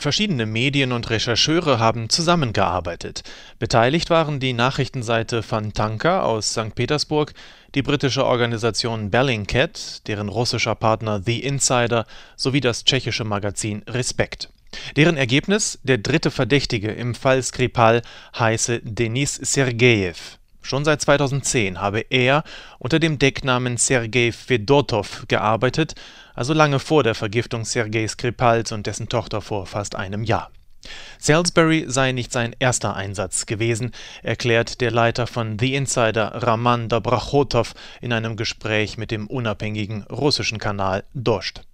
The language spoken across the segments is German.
Verschiedene Medien und Rechercheure haben zusammengearbeitet. Beteiligt waren die Nachrichtenseite Fontanka aus St. Petersburg, die britische Organisation Bellingcat, deren russischer Partner The Insider sowie das tschechische Magazin Respekt. Deren Ergebnis: der dritte Verdächtige im Fall Skripal heiße Denis Sergejew. Schon seit 2010 habe er unter dem Decknamen Sergej Fedotow gearbeitet, also lange vor der Vergiftung Sergej Skripals und dessen Tochter vor fast einem Jahr. Salisbury sei nicht sein erster Einsatz gewesen, erklärt der Leiter von The Insider Raman Dobrachotov in einem Gespräch mit dem unabhängigen russischen Kanal Dost.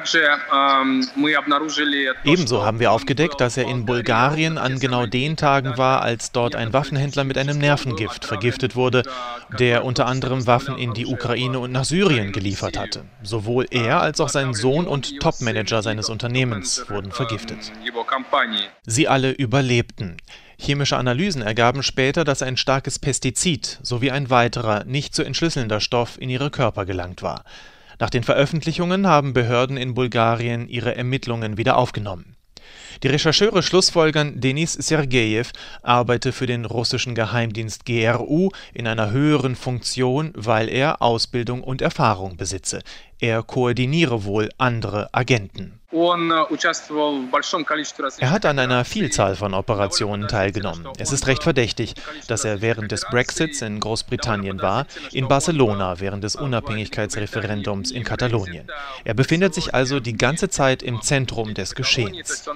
Ebenso haben wir aufgedeckt, dass er in Bulgarien an genau den Tagen war, als dort ein Waffenhändler mit einem Nervengift vergiftet wurde, der unter anderem Waffen in die Ukraine und nach Syrien geliefert hatte. Sowohl er als auch sein Sohn und Topmanager seines Unternehmens wurden vergiftet. Sie alle überlebten. Chemische Analysen ergaben später, dass ein starkes Pestizid sowie ein weiterer, nicht zu entschlüsselnder Stoff in ihre Körper gelangt war. Nach den Veröffentlichungen haben Behörden in Bulgarien ihre Ermittlungen wieder aufgenommen. Die Rechercheure schlussfolgern, Denis Sergejew arbeite für den russischen Geheimdienst GRU in einer höheren Funktion, weil er Ausbildung und Erfahrung besitze. Er koordiniere wohl andere Agenten. Er hat an einer Vielzahl von Operationen teilgenommen. Es ist recht verdächtig, dass er während des Brexits in Großbritannien war, in Barcelona während des Unabhängigkeitsreferendums in Katalonien. Er befindet sich also die ganze Zeit im Zentrum des Geschehens.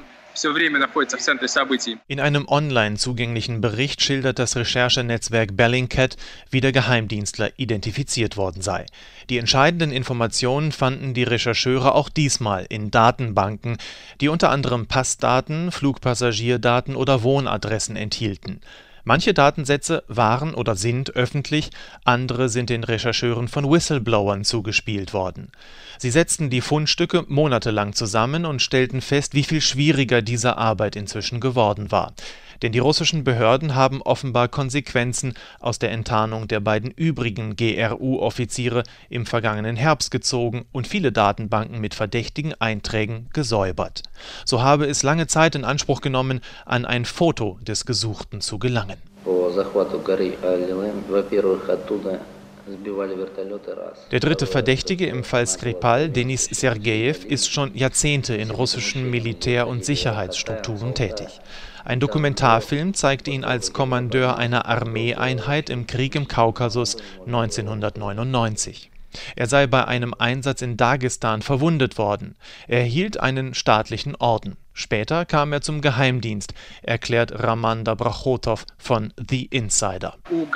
In einem online zugänglichen Bericht schildert das Recherchenetzwerk Bellingcat, wie der Geheimdienstler identifiziert worden sei. Die entscheidenden Informationen fanden die Rechercheure auch diesmal in Datenbanken, die unter anderem Passdaten, Flugpassagierdaten oder Wohnadressen enthielten. Manche Datensätze waren oder sind öffentlich, andere sind den Rechercheuren von Whistleblowern zugespielt worden. Sie setzten die Fundstücke monatelang zusammen und stellten fest, wie viel schwieriger diese Arbeit inzwischen geworden war. Denn die russischen Behörden haben offenbar Konsequenzen aus der Enttarnung der beiden übrigen GRU-Offiziere im vergangenen Herbst gezogen und viele Datenbanken mit verdächtigen Einträgen gesäubert. So habe es lange Zeit in Anspruch genommen, an ein Foto des Gesuchten zu gelangen. Der dritte Verdächtige im Fall Skripal, Denis Sergejew, ist schon Jahrzehnte in russischen Militär- und Sicherheitsstrukturen tätig. Ein Dokumentarfilm zeigt ihn als Kommandeur einer Armeeeinheit im Krieg im Kaukasus 1999. Er sei bei einem Einsatz in Dagestan verwundet worden. Er erhielt einen staatlichen Orden. Später kam er zum Geheimdienst, erklärt Raman Dobrachotov von The Insider.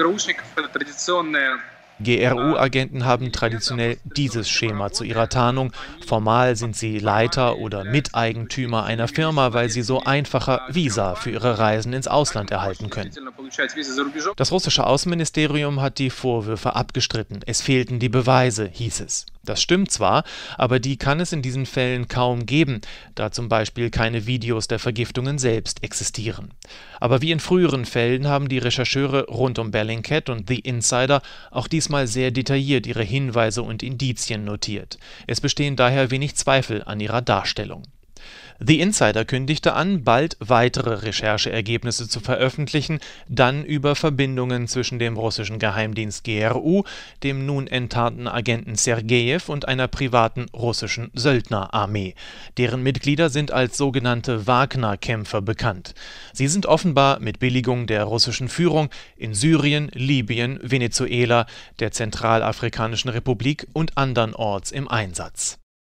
GRU-Agenten haben traditionell dieses Schema zu ihrer Tarnung. Formal sind sie Leiter oder Miteigentümer einer Firma, weil sie so einfacher Visa für ihre Reisen ins Ausland erhalten können. Das russische Außenministerium hat die Vorwürfe abgestritten. Es fehlten die Beweise, hieß es. Das stimmt zwar, aber die kann es in diesen Fällen kaum geben, da zum Beispiel keine Videos der Vergiftungen selbst existieren. Aber wie in früheren Fällen haben die Rechercheure rund um Bellingcat und The Insider auch diesmal sehr detailliert ihre Hinweise und Indizien notiert. Es bestehen daher wenig Zweifel an ihrer Darstellung. The Insider kündigte an, bald weitere Rechercheergebnisse zu veröffentlichen, dann über Verbindungen zwischen dem russischen Geheimdienst GRU, dem nun enttarnten Agenten Sergejew und einer privaten russischen Söldnerarmee. Deren Mitglieder sind als sogenannte Wagner-Kämpfer bekannt. Sie sind offenbar mit Billigung der russischen Führung in Syrien, Libyen, Venezuela, der Zentralafrikanischen Republik und andernorts im Einsatz.